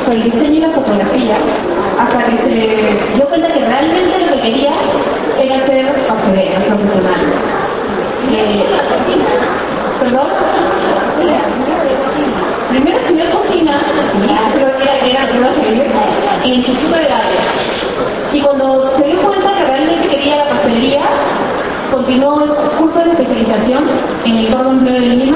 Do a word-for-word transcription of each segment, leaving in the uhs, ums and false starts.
por el diseño y la fotografía, hasta que se dio cuenta que realmente lo que quería era ser pastelera profesional. Eh, ¿Perdón? Primero estudió cocina, pero era, era, era seguir, en el Instituto de Arte. Y cuando se dio cuenta que realmente quería la pastelería, continuó el curso de especialización en el Córdoba Empleo de Lima.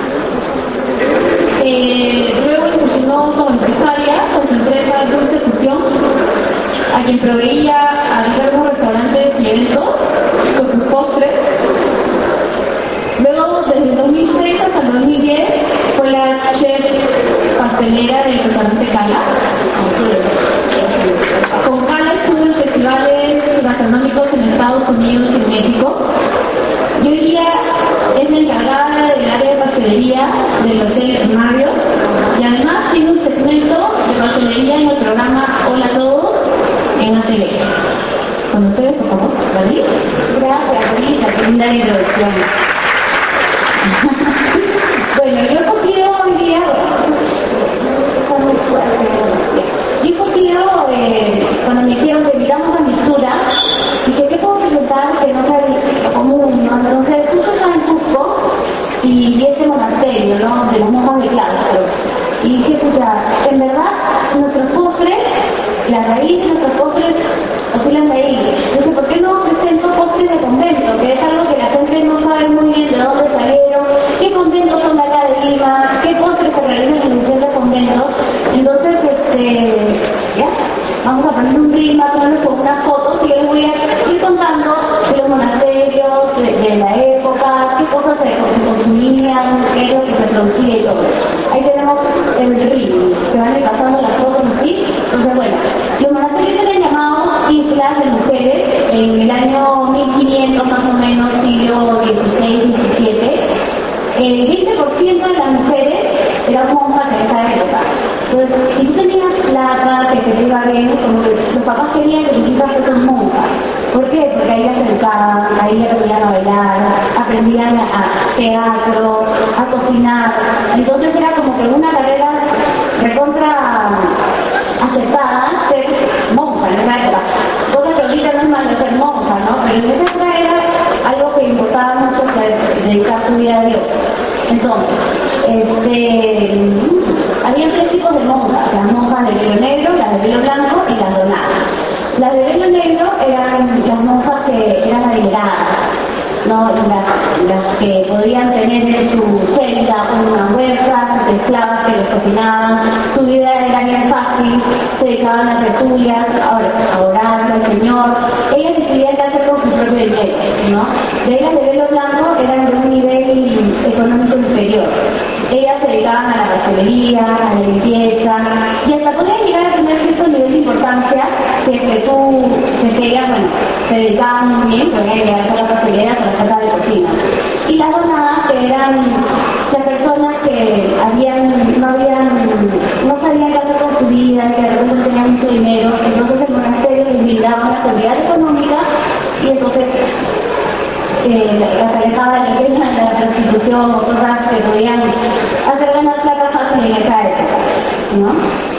Eh, luego incursionó como empresaria con su empresa Dulce Fusión, a quien proveía a diversos restaurantes y eventos con sus postres. Luego, desde el dos mil seis hasta el dos mil diez, fue la chef pastelera del restaurante Cala. Con Cala estuvo en festivales gastronómicos en Estados Unidos y en México. Y hoy día es la encargada del área de pastelería del Hotel Marriott. Y además tiene un segmento de pastelería en el programa Hola a Todos en A T V. Con ustedes, por favor, David. Gracias, Lisa, qué linda introducción. Bueno, yo he cogido hoy día, yo he cogido, eh, cuando me dijeron que invitamos a Mistura, dije, ¿qué puedo presentar que no sea común? No, no sé, justo estaba en Cusco y vi este monasterio, ¿no? De las monjas de claustro. Y dije, escucha, en verdad, nuestros postres, la raíz de nuestros postres oscilan de ahí. Entonces, ¿por qué no presento postres de convento? Que es algo que la gente no sabe muy bien de dónde salieron, qué conventos son de acá de Lima, qué postres se realizan en diferentes conventos. Entonces, este, ya, vamos a poner un reel más o menos con unas fotos y yo les voy a ir contando de los monasterios, de, de la época, qué cosas se, se consumían, qué es lo que se producía y todo. Ahí tenemos el reel, que van a ir pasando las fotos así. Entonces, bueno, los monasterios eran llamados islas de mujeres en el año mil quinientos más o menos, siglo dieciséis diecisiete. El veinte por ciento de las mujeres eran monjas en esa época. Entonces, si tú tenías plata, que te iba bien, como que los papás querían que tus hijas fueran monjas. ¿Por qué? Porque ahí las educaban, ahí aprendían a bailar, aprendían a teatro, a cocinar. Entonces era como que una carrera recontra aceptada ser monja en esa época. Cosa que ahorita no es malo ser monja, ¿no? Pero en esa época era algo que importaba mucho, ser, dedicar tu vida a Dios. Entonces, este, había tres tipos de monjas, las monjas de velo negro, las de velo blanco y las donadas. Las de velo negro eran las monjas que eran adineradas, ¿no? Las, las que podían tener en su celda una huerta, sus esclavas que les cocinaban, su vida era bien fácil, se dedicaban a tertulias, a, a orar al Señor. Ellas decidían qué hacer con su propio dinero, ¿no? De ellas de velo blanco eran de un nivel económico inferior. Ellas se dedicaban a la pastelería, a la limpieza, y hasta podían llegar a tener cierto nivel de importancia si es que tú, si es que ellas, bueno, se dedicaban muy bien, podían llegar a ser las pasteleras o las chefas de cocina. Y las donadas, que eran las personas que habían, no habían, no sabían qué hacer con su vida, que de repente tenían mucho dinero, entonces el monasterio les brindaba una seguridad económica y entonces Eh, las alejaba de la iglesia, de la prostitución o cosas que podían hacer ganar plata fácil en esa época, ¿no?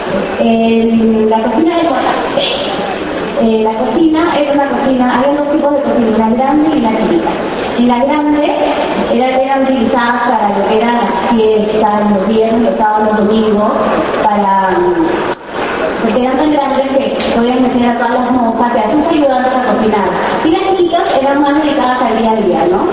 Eh, la cocina de monasterio. Eh, la cocina era una cocina, había dos tipos de cocina, la grande y la chiquita. En la grande eran, eran utilizadas para lo que eran las fiestas, los viernes, los sábados, los domingos, para, porque eran tan grandes que podían meter a todas las monjas y a sus ayudantes a cocinar. Y las chiquitas eran más dedicadas al día a día, ¿no?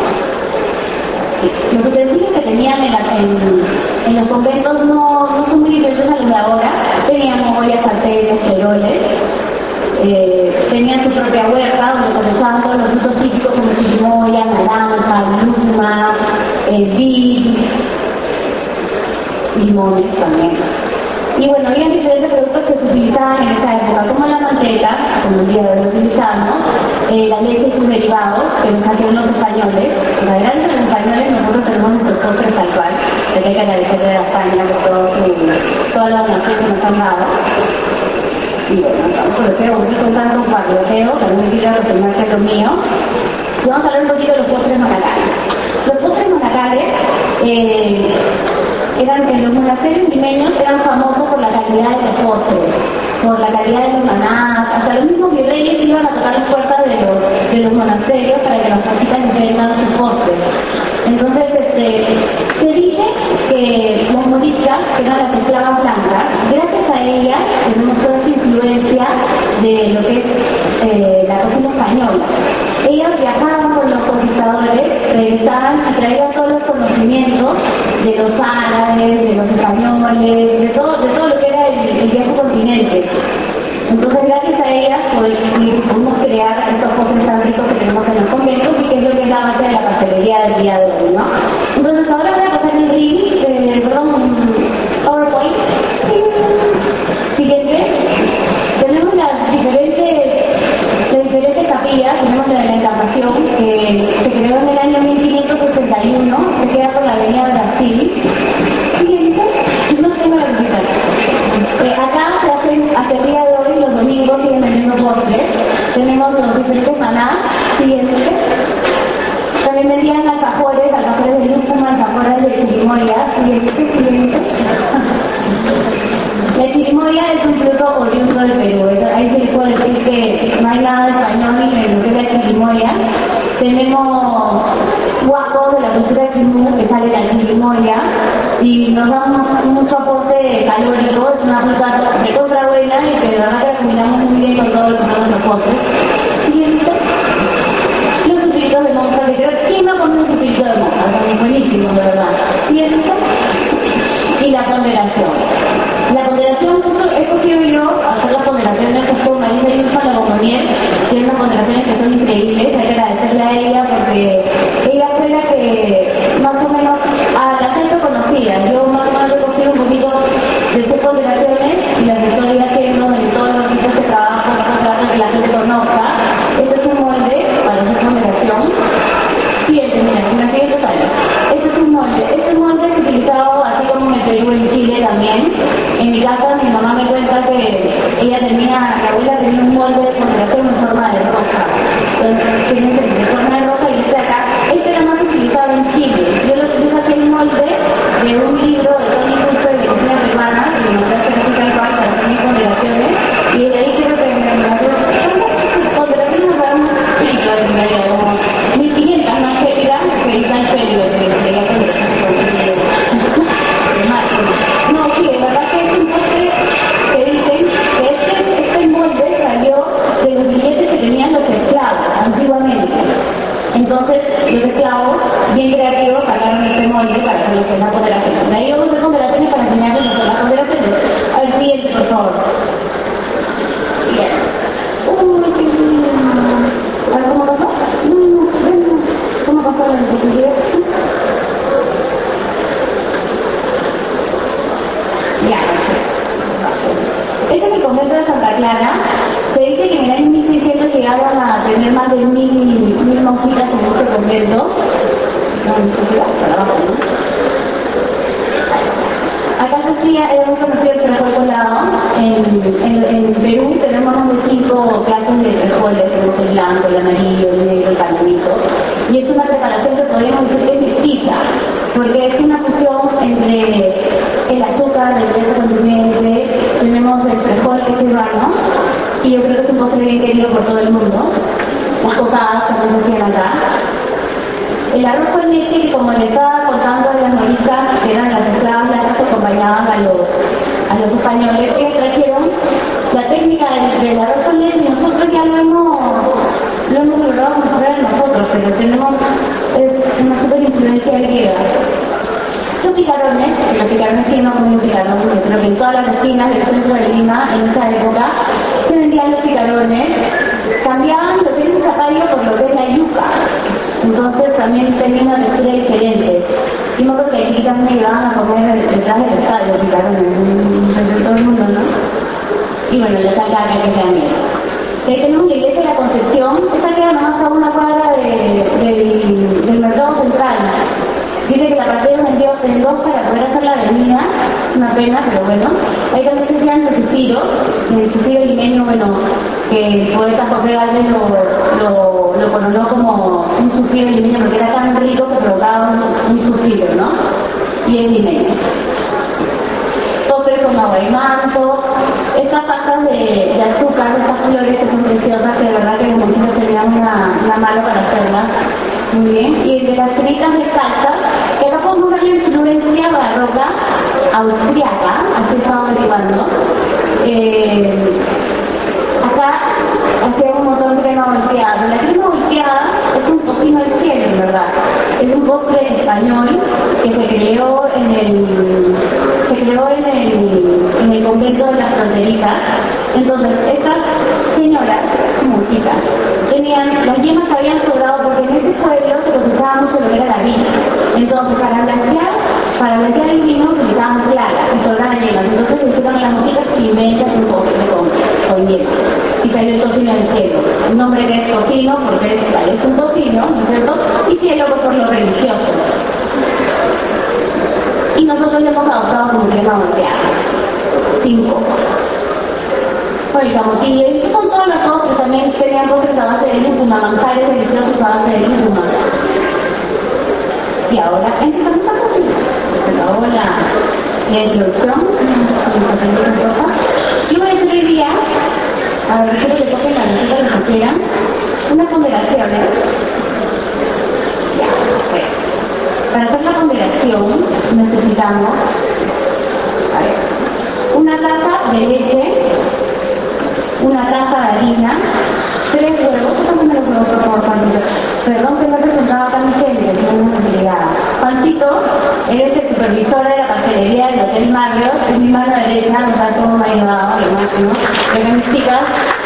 Los utensilios que tenían en, la, en, en los conventos no, no son muy diferentes a los de ahora. Tenían ollas, sartenes, peroles, eh, tenían su propia huerta donde cosechaban todos los frutos típicos como chirimoya, naranja, luma, eh, vid, limones también. Y bueno, había diferentes productos que se utilizaban en esa época, como la manteca, como el día de hoy lo utilizamos, eh, la leche y sus derivados, que nos trajeron los españoles. La verdad es que los españoles nosotros tenemos nuestros postres tal cual, que hay que agradecerle a España por todo su, toda la donación que nos han dado. Y bueno, vamos por lo que voy contando un parloteo, también me quiero retomar que es lo mío. Y vamos a hablar un poquito de los postres manacales. Los postres manacales, eh, eran, en los monasterios limeños eran famosos por la calidad de los postres. de los árabes, de los españoles, de todo, de todo lo que era el, el viejo continente. Entonces, gracias a ellas pudimos crear estos postres tan ricos que tenemos en los conventos y que es lo que es la base de la pastelería del día de hoy, ¿no? Entonces, ahora voy a pasar el reel, eh, perdón, PowerPoint. Siguiente. Tenemos las diferentes, las diferentes capillas. Tenemos la de la Encarnación, que se creó en el año mil quinientos sesenta y uno, se queda por la avenida Brasil. Siguiente. No tengo la visita. Eh, acá se hacen, hasta el día de hoy, los domingos siguen vendiendo postres. Tenemos los diferentes manás. Siguiente. También vendían alfajores, alfajores de lúcuma, alfajores de chirimoya. Siguiente, siguiente. La chirimoya es un fruto oriundo del Perú. Ahí se le puede decir que no hay nada español ni en lo que es la chirimoya. Tenemos guacos de la cultura chimú que sale de la chirimoya y nos da un, mucho aporte calórico. Es una fruta de contra buena y que de verdad que la combinamos muy bien con todo lo que son los postres. Siguiente. Los suspiritos de monja, que creo que ¿quién no come un suspirito de monja? También buenísimo, de verdad. Siguiente. Y la ponderación. La ponderación, he escogido yo hacer las ponderaciones con Marisa y Ulfa la Bombonier, que unas ponderaciones que son increíbles. Hay que agradecerle a ella porque ella fue la que más o menos a la gente conocía. Yo más o menos he cogido un poquito de sus ponderaciones y las estoy haciendo en todos los sitios que trabajo para que la gente conozca. Este es un molde para hacer ponderación. Siguiente, mira, en la siguiente sala. Este es un molde. Este molde es utilizado así como en el Perú, en Chile también. En mi casa mi mamá me cuenta que ella tenía, la abuela tenía un molde de ponderación en forma de rosa. Entonces tiene en forma de rosa y este acá. Este era más utilizado en Chile. Yo lo utilizo aquí en molde de un libro de Tony Custer de cocina peruana, que me mandaste aquí tal cual para hacer mis ponderaciones. Y de ahí creo que me mandó ponderaciones para un frito en medio, como mil quinientas más que digan, que está en serio, que la ponderación. No, sí, de verdad que es un postre que dicen que este, este molde salió de los billetes que tenían los esclavos antiguamente. Entonces, los esclavos, bien creativos, sacaron este molde para hacer lo que es la ponderación. De ahí vamos a hacer ponderaciones para enseñarles a hacer las ponderaciones. A ver, siguiente, por favor. Bien. Uy, qué lindo. A ver, ¿cómo pasó? No, no, no. ¿Cómo pasó la necesidad? Ya, este es el convento de Santa Clara. Se dice que en el año mil seiscientos llegaron a tener más de mil, mil monjitas en este convento. Acá se hacía, era muy conocido el frijol colado. En, en, en Perú tenemos más de cinco clases de frijoles. Tenemos el blanco, el amarillo, el negro, el canelito. Y es una preparación que podríamos decir que es distinta, porque es una fusión entre el azúcar del viejo continente, tenemos el frijol que es peruano, y yo creo que es un postre bien querido por todo el mundo. Las cocadas también se hacían acá. El arroz con leche, que como les estaba contando de las moriscas, que eran las esclavas largas que acompañaban a los, a los españoles, ellos trajeron la técnica del, del arroz con leche y nosotros ya lo hemos, lo hemos logrado mejorar nosotros, pero tenemos es una super influencia griega. Los picarones, que los picarones tienen no como un picarón, yo creo que en todas las esquinas del centro de Lima, en esa época, se vendían los picarones, cambiaban lo que es el zapallo por lo que es la yuca. Entonces también tenía una textura diferente. Y me acuerdo que chiquitas me llevaban a comer detrás del estadio, picarones, entre todo el mundo, ¿no? Y bueno, la salcaca que es la mía. Ahí tenemos la iglesia de la Concepción, esta queda nomás a una cuadra de, de, del mercado central. Dice que la partida vendió en dos para poder hacer la avenida, es una pena, pero bueno. Ahí también se hacían los suspiros, el suspiro limeño, bueno, que el poeta José Gálvez lo, lo, lo conoció como un suspiro limeño porque era tan rico que provocaba un, un suspiro, ¿no? Y es limeño. Topper con agua y manto, estas pastas de, de azúcar, estas flores que son preciosas, que de verdad que los monjitos tenían una, una mano para hacerlas. Muy bien, y el de las tiritas descalzas, que acá podemos ver la influencia barroca austriaca, así estaba derivando. Eh, acá hacía un montón de crema volteada. La crema volteada es un tocino del cielo, en verdad. Es un postre español que se creó en Entonces, estas señoras, monjitas, tenían las yemas que habían sobrado, porque en ese pueblo se cosechaba mucho lo que era la vid. Entonces, para blanquear, para blanquear el vino utilizaban clara y sobraban yemas. Entonces, le hicieron a las monjitas que inventan un postre con, con yemas. Y salió el tocino del cielo. El nombre que es tocino, porque es, es un tocino, ¿no es cierto? Y cielo, pues, por lo religioso. Y nosotros le hemos adoptado como crema volteada. Cinco. Oye, camotillo. Y estos son todos los postres. También tenían postres a base de lúcuma, manjares deliciosos a base de lúcuma. Y ahora, empezamos a cocinar. Se acabó la, la introducción. Yo voy a hacer hoy día, a ver, quiero que le toquen la receta que quieran, unas ponderaciones. Ya, ok. Para hacer la ponderación necesitamos, a ver, una taza de leche, una taza de harina, tres huevos. Póngame los huevos, por favor, Pancito. Perdón que no he presentado acá mi gente, soy una complicada. Pancito, eres el supervisor de la pastelería del Hotel Marriott, es mi mano derecha, no sabes cómo me ha ayudado, lo máximo. Vengan mis chicas.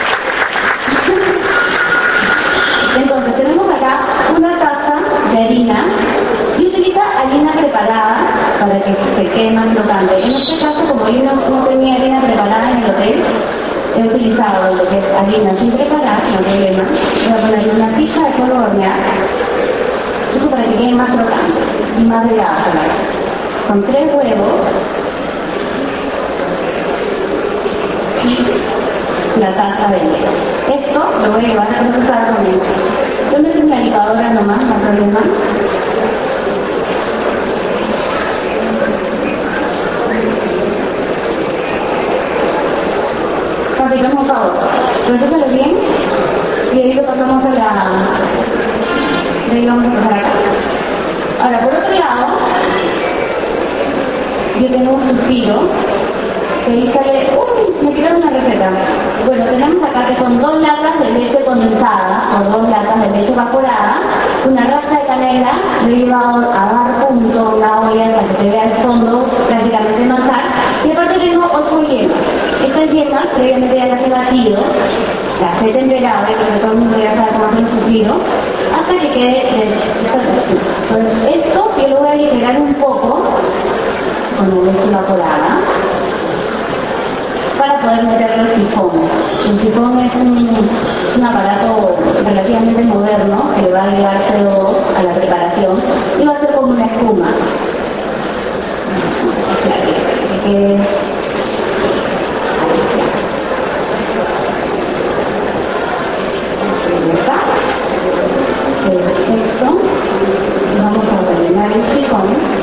Entonces, tenemos acá una taza de harina y utiliza harina preparada para que se quede más crocante. En este caso, como yo no, no tenía harina preparada en el hotel, he utilizado lo que es harina sin preparar, no hay problema. Voy a ponerle una pizca de polvo de hornear, esto para que queden más crocantes y más delgadas a la vez. Son tres huevos y la taza de leche. Esto lo voy a llevar a procesar con el... Yo meto en la licuadora nomás, no hay problema. Hacemos un favor, procésalo bien y ahí lo pasamos a la... de ahí vamos a pasar acá. Ahora, por otro lado, yo tengo un suspiro que ahí sale... ¡Uy! Me quitaron una receta. Bueno, tenemos acá que son dos latas de leche condensada o dos latas de leche evaporada, una raja de canela, lo he llevado a dar punto la olla para que se vea el fondo prácticamente manjar, y aparte tengo ocho yemas. Estas yemas previamente ya las he batido, las he temperado, y porque todo el mundo ya sabe cómo hacer un suspiro, hasta que quede esta textura. Entonces, esto yo lo voy a liberar un poco con la leche evaporada para poder meterlo el sifón. El sifón es un, un aparato relativamente moderno que le va a agregar C O dos a la preparación y va a ser como una espuma. Claro, que quede... Perfecto. Vamos a rellenar el sifón.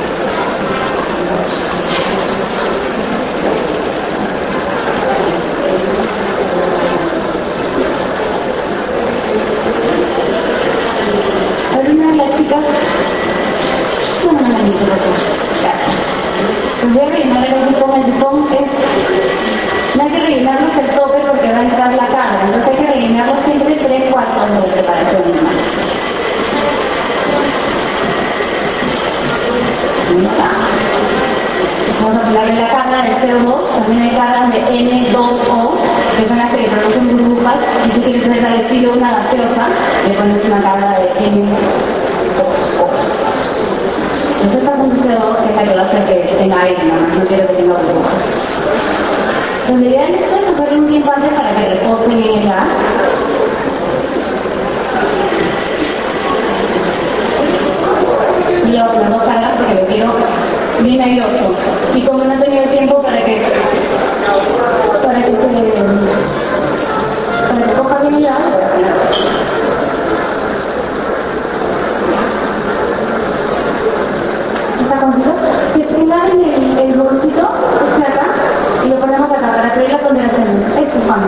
Rellenar las chicas. Toma una manita, por favor. Gracias. Pues voy a rellenar el sifón. El sifón es... No hay que rellenarlo hasta el tope porque va a entrar la carne. Entonces hay que rellenarlo siempre tres cuartos de preparación nomás. Vamos a hablar de la carga de C O dos, también hay cargas de N dos O, que son las que le producen burbujas. Si tú quieres hacer al estilo una gaseosa, le pones una carga de N dos O. Entonces esta con C O dos es la que va a hacer que tenga aire, no, no quiero que tenga burbujas. Lo ideal es esto es hacerlo un tiempo antes para que repose bien el gas. Y luego las dos cargas porque lo quiero bien airoso. Y como no he tenido tiempo para que para que se para que coja bien el gas, está contigo. Que pegaron el, el bolsito, este acá, y lo ponemos acá para crear la ponderación. Este Juan.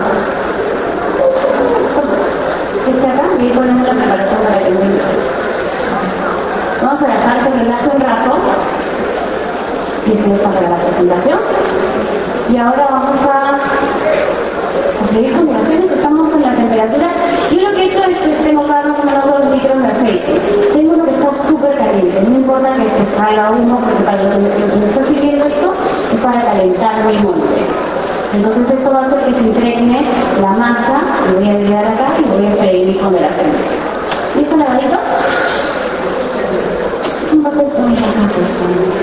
Este acá, y ahí ponemos la preparación para que lo vamos a dejar que relaje un rato. Y eso está para la presentación. Y ahora vamos a seguir combinaciones. Estamos en la temperatura. Yo lo que he hecho es que tengo acá más o menos dos litros de aceite. Tengo uno que está súper caliente. No importa que se salga humo, porque para lo que me está sirviendo esto es para calentar mi molde. Entonces esto va a hacer que se impregne la masa, lo voy a agregar acá y voy a freír mis ponderaciones. ¿Listo, lavadito? Un papel con acá, por favor.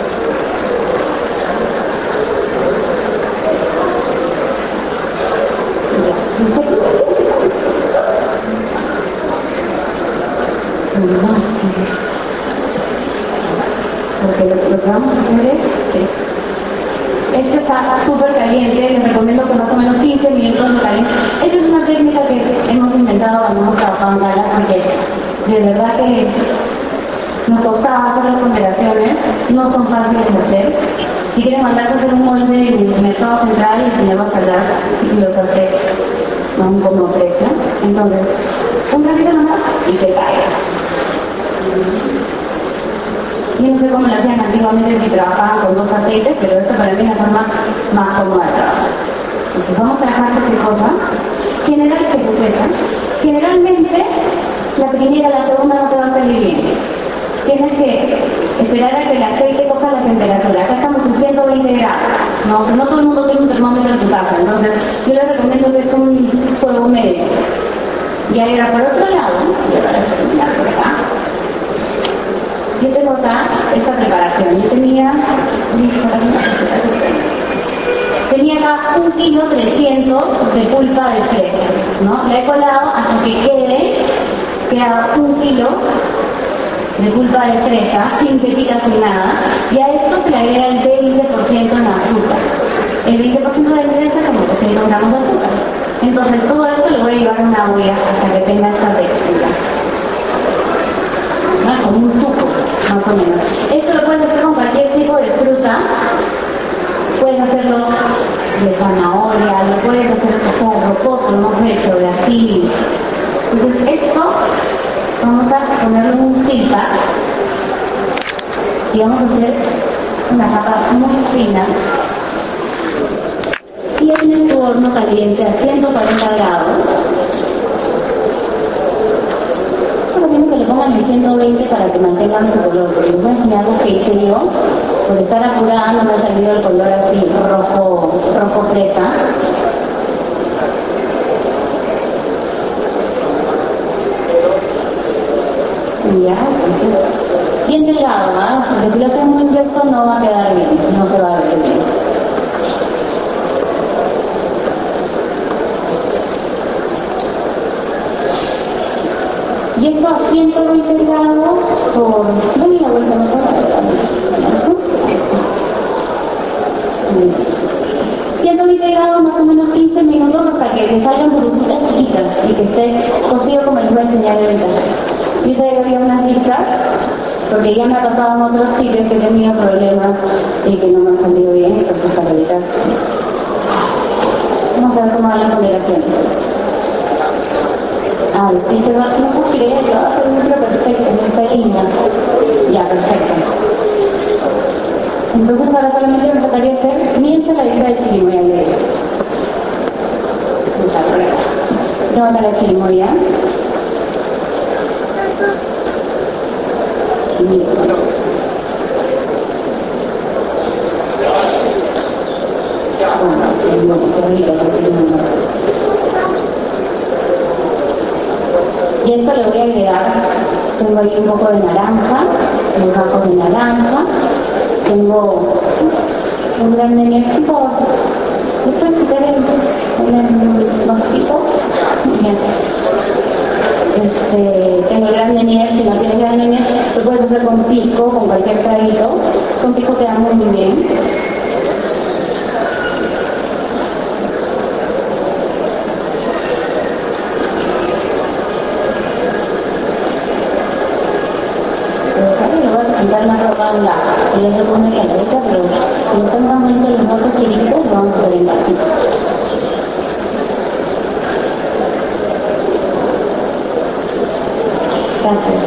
Porque lo, lo que vamos a hacer es, sí. Este está súper caliente, les recomiendo que más o menos quince minutos lo calienten. Esta es una técnica que hemos inventado cuando hemos trabajado en Gala, porque de verdad que nos costaba hacer las ponderaciones, no son fáciles de hacer. Si quieren mandarse a hacer un molde en el mercado central y enseñarlos a hablar, y los hace a un como precio. Entonces, un ratito nomás y que caiga. Yo no sé cómo lo hacían antiguamente si trabajaban con dos aceites, pero esta para mí es la forma más cómoda de trabajar. Entonces vamos a dejar qué cosa. General que se pesan. Generalmente la primera y la segunda no te va a salir bien. Tienes que esperar a que el aceite coja la temperatura. Acá estamos en ciento veinte grados. No, no todo el mundo tiene un termómetro en su casa. Entonces yo les recomiendo que es un fuego medio. Y ahora por otro lado, yo voy a terminar por acá. Yo tengo acá esta preparación. Yo tenía, tenía acá un kilo trescientos de pulpa de fresa, ¿no? La he colado hasta que quede, queda un kilo de pulpa de fresa, sintética, sin nada, y a esto se le agrega el veinte por ciento en azúcar. El veinte por ciento de fresa como doscientos gramos de azúcar. Entonces todo esto lo voy a llevar a una olla hasta que tenga esta textura. ¿No? Como un tubo, más o menos. Esto lo puedes hacer con cualquier tipo de fruta. Puedes hacerlo de zanahoria, lo puedes hacer con rocoto, lo hemos hecho de ají. Entonces esto vamos a ponerlo en un silpa y vamos a hacer una capa muy fina y en tu horno caliente a ciento cuarenta grados. Recomiendo que le pongan en ciento veinte para que mantengan su color, porque les voy a enseñar lo que hice yo. Por estar apurada no me ha salido el color así rojo, rojo fresa. Ya, entonces, bien delgado, ¿ah? Porque si lo haces muy grueso no va a quedar bien, no se va a ver bien. Y esto a ciento veinte grados por... Dame la vuelta mejor. ciento veinte grados más o menos quince minutos hasta que te salgan burbujitas chiquitas y que esté cocido como les voy a enseñar ahorita. Yo traigo ya unas listas, porque ya me ha pasado en otros sitios que he tenido problemas y que no me han salido bien, entonces para evitar. Vamos a ver cómo van las ponderaciones. Ah, dice, no puedo creerlo, va a ser un número perfecto, no está linda. Ya, perfecto. Entonces ahora solamente me faltaría hacer mi ensaladita de chirimoya alegre. Vamos a ver por acá. Tengo acá la chirimoya. Mira. Bueno, chirimoya, qué rico esa chirimoya. Y esto le voy a agregar, tengo ahí un poco de naranja, un poco de naranja, tengo un gran de por, después quitaré un vasito, bien. Este, tengo el gran de miel, si no tienes gran de miel, lo puedes hacer con pisco, con cualquier traguito, con pisco te da muy, muy bien. Una robanda, yo se pone saladita, pero como están tan bonitos los motos chiquitos, lo vamos a hacer en vasitos. Gracias.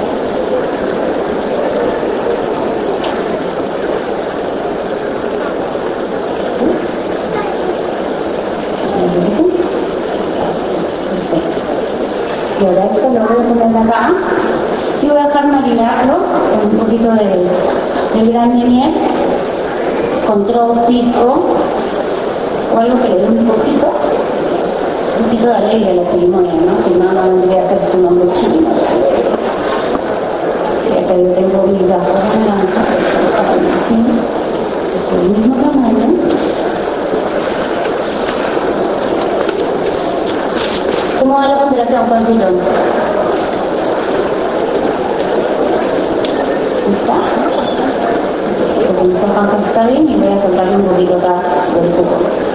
Y ahora esto lo voy a poner acá. Y voy a dejar marinarlo con un poquito de, de gran de miel, con tronco pisco, o algo que le dé un poquito, un poquito de alegría a la ceremonia, ¿no? Si no, no vendría a ser su nombre chino. Ya que yo tengo mis gafas blancas, así, es el mismo tamaño. ¿Cómo va la ponderación, Juancito? ¿Está? Porque esta panza está bien y voy a soltarle un poquito acá del cubo.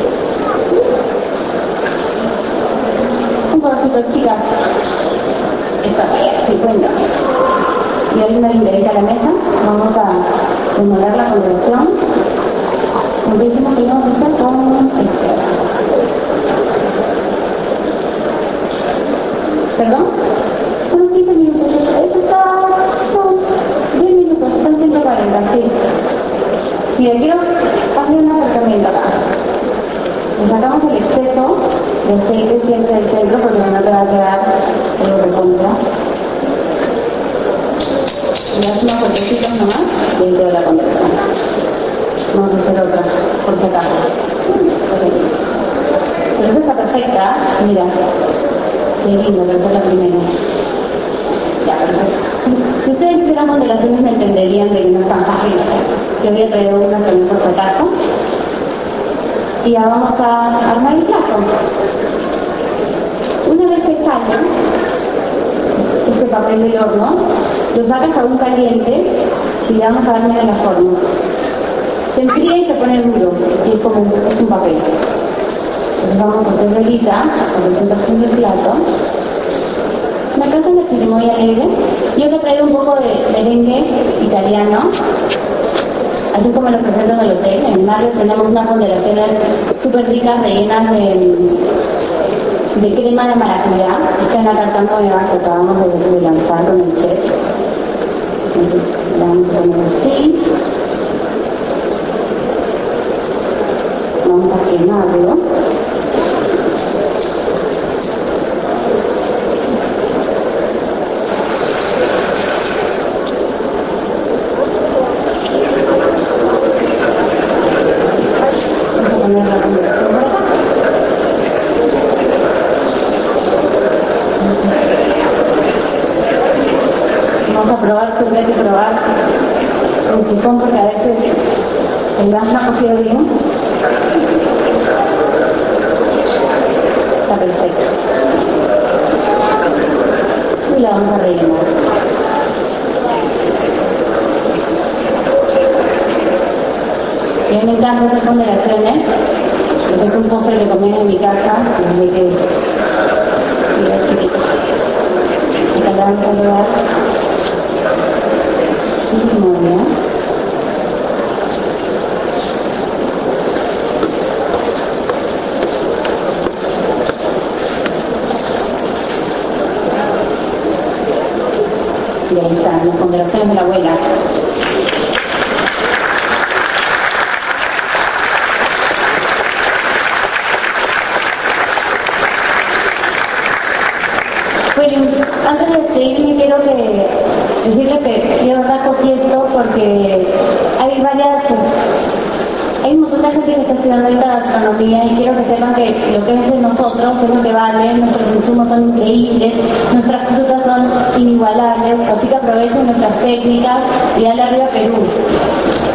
Un poquito, chicas. Está bien, cincuenta. Y hay una linderita a la mesa. Vamos a demorar la ponderación. Como dijimos que íbamos a hacer con izquierda. ¿Perdón? Unos quince minutos. Eso está... No, diez minutos. Están ciento cuarenta, sí. Mira, quiero hacer un acercamiento acá. Le sacamos el exceso de aceite siempre del centro porque no te va a quedar algo de contra. Le das unos golpecitos nomás dentro de la ponderación. Vamos a hacer otra, por si acaso. Okay. Pero esta está perfecta, mira. Qué lindo, pero fue la primera. Ya, perfecto. Si ustedes hicieran ponderaciones me entenderían de que no es tan fácil hacerlas. Yo voy a traer una también por si acaso. Y ya vamos a armar el plato. Una vez que sale este papel del horno, lo sacas a un caliente y le vamos a dar media la forma. Se enfría y se pone duro, y es como un, es un papel. Entonces vamos a hacer velita, la presentación del plato. Me encanta la ceremonia alegre. Yo le traigo un poco de merengue italiano, así como lo presento en el hotel. En Marriott tenemos unas ponderaciones súper ricas, rellenas de, de crema de maracuyá. Esta es la carta nueva que acabamos de, de lanzar con el chef. Entonces la vamos a poner así. Vamos a quemarlo. Probar, siempre hay que probar el chifón porque a veces el gas no ha cogido bien. Está perfecto. Y la vamos a rellenar. A mí me encanta hacer ponderaciones, porque es un postre que comí en mi casa desde que era chiquita. Y acá vamos a probar ceremonia. Y ahí están las ponderaciones de la abuela. Bueno, antes de despedirme quiero que decirles que yo de verdad cogí esto porque hay varias, hay un montón de gente que está estudiando ahorita gastronomía y quiero que sepan que lo que es de nosotros es lo que vale, nuestros insumos son increíbles, nuestras frutas son inigualables, así que aprovechen nuestras técnicas y dale arriba Perú.